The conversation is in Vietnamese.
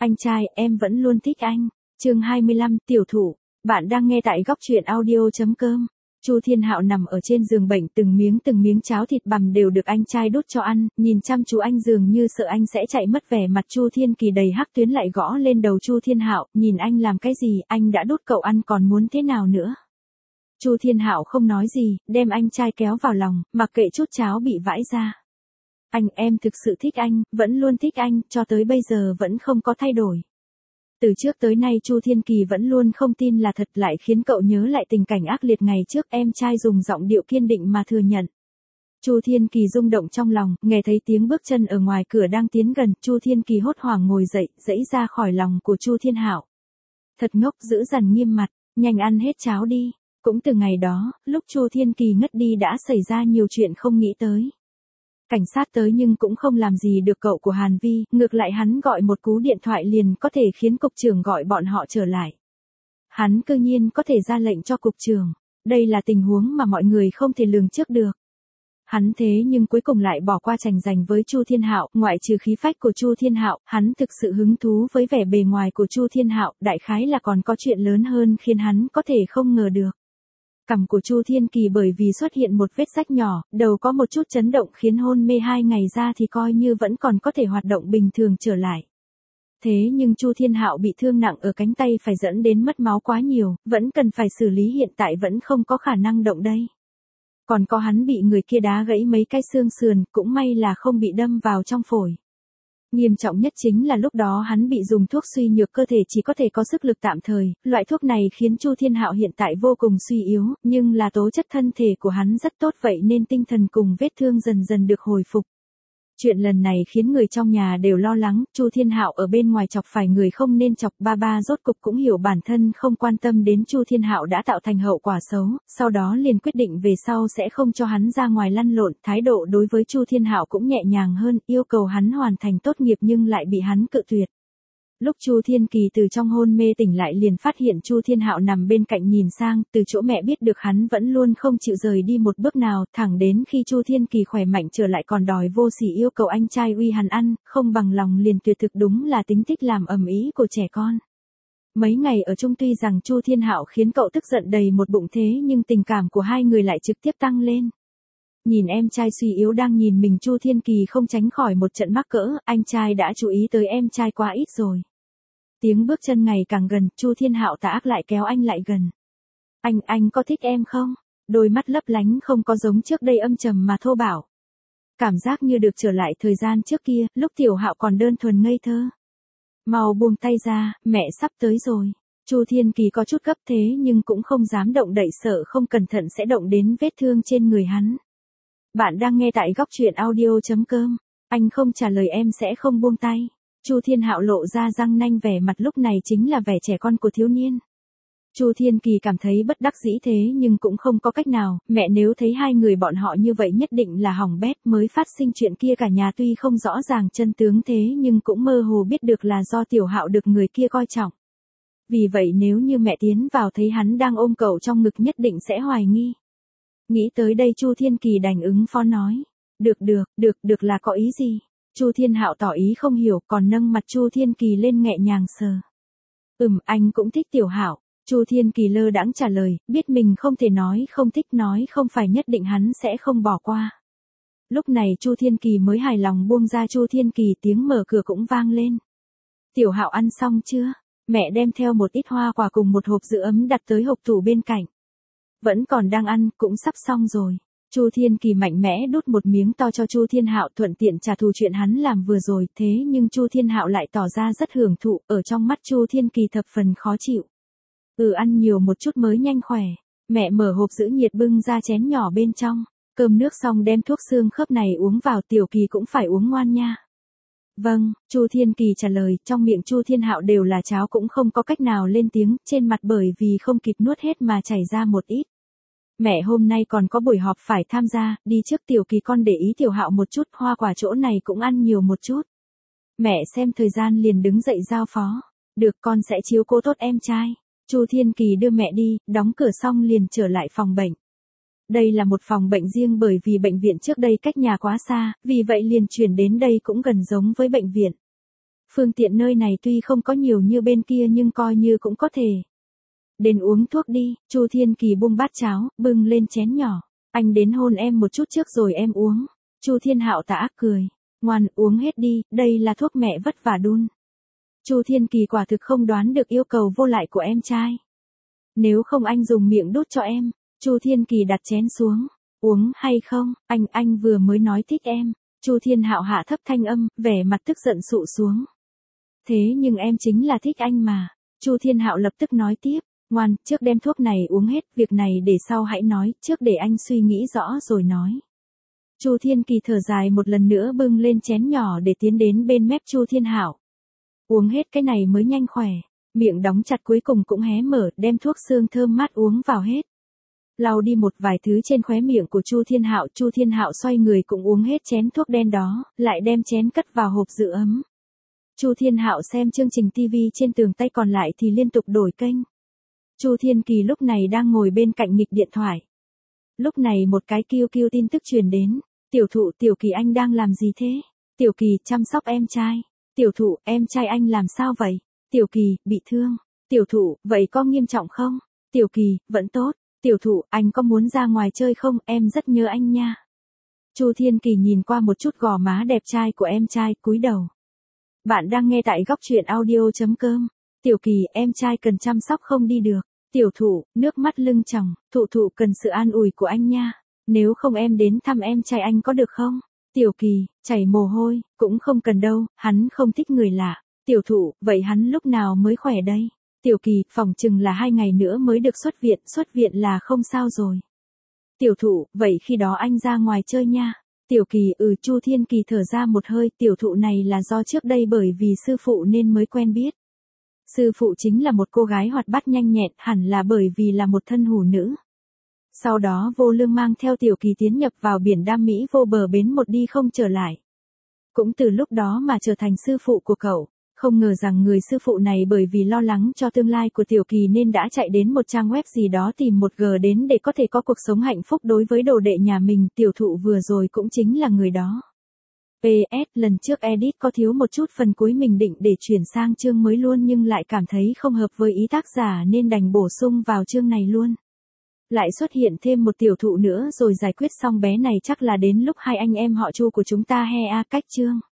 Anh trai, em vẫn luôn thích anh. Chương 25, tiểu thụ. Bạn đang nghe tại góc truyện audio.com. Chu Thiên Hạo nằm ở trên giường bệnh, từng miếng cháo thịt bằm đều được anh trai đút cho ăn, nhìn chăm chú anh dường như sợ anh sẽ chạy mất. Vẻ mặt Chu Thiên Kỳ đầy hắc tuyến lại gõ lên đầu Chu Thiên Hạo, nhìn anh làm cái gì, anh đã đút cậu ăn còn muốn thế nào nữa. Chu Thiên Hạo không nói gì, đem anh trai kéo vào lòng, mặc kệ chút cháo bị vãi ra. Em thực sự thích anh, vẫn luôn thích anh, cho tới bây giờ vẫn không có thay đổi. Từ trước tới nay Chu Thiên Kỳ vẫn luôn không tin là thật, lại khiến cậu nhớ lại tình cảnh ác liệt ngày trước. Em trai dùng giọng điệu kiên định mà thừa nhận. Chu Thiên Kỳ rung động trong lòng, nghe thấy tiếng bước chân ở ngoài cửa đang tiến gần, Chu Thiên Kỳ hốt hoảng ngồi dậy, giãy ra khỏi lòng của Chu Thiên Hạo. Thật ngốc, giữ dằn nghiêm mặt, nhanh ăn hết cháo đi. Cũng từ ngày đó, lúc Chu Thiên Kỳ ngất đi đã xảy ra nhiều chuyện không nghĩ tới. Cảnh sát tới nhưng cũng không làm gì được cậu của Hàn Vi, ngược lại hắn gọi một cú điện thoại liền có thể khiến cục trưởng gọi bọn họ trở lại. Hắn cư nhiên có thể ra lệnh cho cục trưởng. Đây là tình huống mà mọi người không thể lường trước được. Hắn thế nhưng cuối cùng lại bỏ qua tranh giành với Chu Thiên Hạo, ngoại trừ khí phách của Chu Thiên Hạo, hắn thực sự hứng thú với vẻ bề ngoài của Chu Thiên Hạo, đại khái là còn có chuyện lớn hơn khiến hắn có thể không ngờ được. Cằm của Chu Thiên Kỳ bởi vì xuất hiện một vết rách nhỏ, đầu có một chút chấn động khiến hôn mê 2 ngày ra thì coi như vẫn còn có thể hoạt động bình thường trở lại. Thế nhưng Chu Thiên Hạo bị thương nặng ở cánh tay phải dẫn đến mất máu quá nhiều, vẫn cần phải xử lý, hiện tại vẫn không có khả năng động đây. Còn có hắn bị người kia đá gãy mấy cái xương sườn, cũng may là không bị đâm vào trong phổi. Nghiêm trọng nhất chính là lúc đó hắn bị dùng thuốc suy nhược cơ thể, chỉ có thể có sức lực tạm thời, loại thuốc này khiến Chu Thiên Hạo hiện tại vô cùng suy yếu, nhưng là tố chất thân thể của hắn rất tốt, vậy nên tinh thần cùng vết thương dần dần được hồi phục. Chuyện lần này khiến người trong nhà đều lo lắng, Chu Thiên Hạo ở bên ngoài chọc phải người không nên chọc, ba rốt cục cũng hiểu bản thân không quan tâm đến Chu Thiên Hạo đã tạo thành hậu quả xấu, sau đó liền quyết định về sau sẽ không cho hắn ra ngoài lăn lộn, thái độ đối với Chu Thiên Hạo cũng nhẹ nhàng hơn, yêu cầu hắn hoàn thành tốt nghiệp nhưng lại bị hắn cự tuyệt. Lúc Chu Thiên Kỳ từ trong hôn mê tỉnh lại liền phát hiện Chu Thiên Hạo nằm bên cạnh nhìn sang, từ chỗ mẹ biết được hắn vẫn luôn không chịu rời đi một bước nào, thẳng đến khi Chu Thiên Kỳ khỏe mạnh trở lại còn đòi vô sỉ yêu cầu anh trai uy hắn ăn, không bằng lòng liền tuyệt thực, đúng là tính thích làm ầm ĩ của trẻ con. Mấy ngày ở chung tuy rằng Chu Thiên Hạo khiến cậu tức giận đầy một bụng, thế nhưng tình cảm của hai người lại trực tiếp tăng lên. Nhìn em trai suy yếu đang nhìn mình, Chu Thiên Kỳ không tránh khỏi một trận mắc cỡ, anh trai đã chú ý tới em trai quá ít rồi. Tiếng bước chân ngày càng gần, Chu Thiên Hạo tà ác lại kéo anh lại gần. Anh có thích em không? Đôi mắt lấp lánh không có giống trước đây âm trầm mà thô bạo. Cảm giác như được trở lại thời gian trước kia, lúc Tiểu Hạo còn đơn thuần ngây thơ. Mau buông tay ra, mẹ sắp tới rồi. Chu Thiên Kỳ có chút gấp thế nhưng cũng không dám động đậy, sợ không cẩn thận sẽ động đến vết thương trên người hắn. Bạn đang nghe tại góc truyện audio.com. Anh không trả lời em sẽ không buông tay. Chu Thiên Hạo lộ ra răng nanh, vẻ mặt lúc này chính là vẻ trẻ con của thiếu niên. Chu Thiên Kỳ cảm thấy bất đắc dĩ thế nhưng cũng không có cách nào, mẹ nếu thấy hai người bọn họ như vậy nhất định là hỏng bét, mới phát sinh chuyện kia. Cả nhà tuy không rõ ràng chân tướng thế nhưng cũng mơ hồ biết được là do Tiểu Hạo được người kia coi trọng. Vì vậy nếu như mẹ tiến vào thấy hắn đang ôm cậu trong ngực nhất định sẽ hoài nghi. Nghĩ tới đây Chu Thiên Kỳ đành ứng phó nói. Được là có ý gì? Chu Thiên Hạo tỏ ý không hiểu, còn nâng mặt Chu Thiên Kỳ lên nhẹ nhàng sờ. Anh cũng thích Tiểu Hạo. Chu Thiên Kỳ lơ đãng trả lời, biết mình không thể nói không thích, nói không phải nhất định hắn sẽ không bỏ qua. Lúc này Chu Thiên Kỳ mới hài lòng buông ra Chu Thiên Kỳ, tiếng mở cửa cũng vang lên. Tiểu Hạo ăn xong chưa? Mẹ đem theo một ít hoa quả cùng một hộp giữ ấm đặt tới hộp tủ bên cạnh. Vẫn còn đang ăn, cũng sắp xong rồi. Chu Thiên Kỳ mạnh mẽ đút một miếng to cho Chu Thiên Hạo, thuận tiện trả thù chuyện hắn làm vừa rồi, thế nhưng Chu Thiên Hạo lại tỏ ra rất hưởng thụ, ở trong mắt Chu Thiên Kỳ thập phần khó chịu. Ăn nhiều một chút mới nhanh khỏe. Mẹ mở hộp giữ nhiệt bưng ra chén nhỏ bên trong. Cơm nước xong đem thuốc xương khớp này uống vào, Tiểu Kỳ cũng phải uống ngoan nha. Vâng, Chu Thiên Kỳ trả lời, trong miệng Chu Thiên Hạo đều là cháo cũng không có cách nào lên tiếng, trên mặt bởi vì không kịp nuốt hết mà chảy ra một ít. Mẹ hôm nay còn có buổi họp phải tham gia, đi trước Tiểu Kỳ, con để ý Tiểu Hạo một chút, hoa quả chỗ này cũng ăn nhiều một chút. Mẹ xem thời gian liền đứng dậy giao phó. Được, con sẽ chiếu cố tốt em trai. Chu Thiên Kỳ đưa mẹ đi, đóng cửa xong liền trở lại phòng bệnh. Đây là một phòng bệnh riêng bởi vì bệnh viện trước đây cách nhà quá xa, vì vậy liền chuyển đến đây cũng gần giống với bệnh viện. Phương tiện nơi này tuy không có nhiều như bên kia nhưng coi như cũng có thể. Đến uống thuốc đi, Chu Thiên Kỳ buông bát cháo, bưng lên chén nhỏ. Anh đến hôn em một chút trước rồi em uống. Chu Thiên Hạo tà ác cười. Ngoan, uống hết đi, đây là thuốc mẹ vất vả đun. Chu Thiên Kỳ quả thực không đoán được yêu cầu vô lại của em trai. Nếu không anh dùng miệng đút cho em. Chu Thiên Kỳ đặt chén xuống. Uống hay không, anh vừa mới nói thích em. Chu Thiên Hạo hạ thấp thanh âm, vẻ mặt tức giận sụ xuống. Thế nhưng em chính là thích anh mà. Chu Thiên Hạo lập tức nói tiếp. Ngoan, trước đem thuốc này uống hết, việc này để sau hãy nói, trước để anh suy nghĩ rõ rồi nói. Chu Thiên Kỳ thở dài một lần nữa bưng lên chén nhỏ để tiến đến bên mép Chu Thiên Hạo. Uống hết cái này mới nhanh khỏe. Miệng đóng chặt cuối cùng cũng hé mở, đem thuốc xương thơm mát uống vào hết. Lau đi một vài thứ trên khóe miệng của Chu Thiên Hạo xoay người cũng uống hết chén thuốc đen đó, lại đem chén cất vào hộp giữ ấm. Chu Thiên Hạo xem chương trình TV trên tường, tay còn lại thì liên tục đổi kênh. Chu Thiên Kỳ lúc này đang ngồi bên cạnh nghịch điện thoại. Lúc này một cái QQ tin tức truyền đến. Tiểu thụ, Tiểu Kỳ anh đang làm gì thế? Tiểu Kỳ, chăm sóc em trai. Tiểu thụ, em trai anh làm sao vậy? Tiểu Kỳ, bị thương. Tiểu thụ, vậy có nghiêm trọng không? Tiểu Kỳ, vẫn tốt. Tiểu thụ, anh có muốn ra ngoài chơi không? Em rất nhớ anh nha. Chu Thiên Kỳ nhìn qua một chút gò má đẹp trai của em trai, cúi đầu. Bạn đang nghe tại góc truyện audio.com. Tiểu Kỳ, em trai cần chăm sóc không đi được. Tiểu thụ, nước mắt lưng tròng, thụ cần sự an ủi của anh nha. Nếu không em đến thăm em trai anh có được không? Tiểu Kỳ, chảy mồ hôi, cũng không cần đâu, hắn không thích người lạ. Tiểu thụ, vậy hắn lúc nào mới khỏe đây? Tiểu Kỳ, phỏng chừng là 2 ngày nữa mới được xuất viện là không sao rồi. Tiểu thụ, vậy khi đó anh ra ngoài chơi nha. Tiểu Kỳ, Chu Thiên Kỳ thở ra một hơi, tiểu thụ này là do trước đây bởi vì sư phụ nên mới quen biết. Sư phụ chính là một cô gái hoạt bát nhanh nhẹn, hẳn là bởi vì là một thân hủ nữ. Sau đó Vô Lương mang theo Tiểu Kỳ tiến nhập vào biển Đam Mỹ vô bờ bến một đi không trở lại. Cũng từ lúc đó mà trở thành sư phụ của cậu. Không ngờ rằng người sư phụ này bởi vì lo lắng cho tương lai của Tiểu Kỳ nên đã chạy đến một trang web gì đó tìm một G đến để có thể có cuộc sống hạnh phúc đối với đồ đệ nhà mình. Tiểu thụ vừa rồi cũng chính là người đó. PS, lần trước edit có thiếu một chút phần cuối, mình định để chuyển sang chương mới luôn nhưng lại cảm thấy không hợp với ý tác giả nên đành bổ sung vào chương này luôn. Lại xuất hiện thêm một tiểu thụ nữa rồi giải quyết xong bé này chắc là đến lúc hai anh em họ Chu của chúng ta he a cách chương.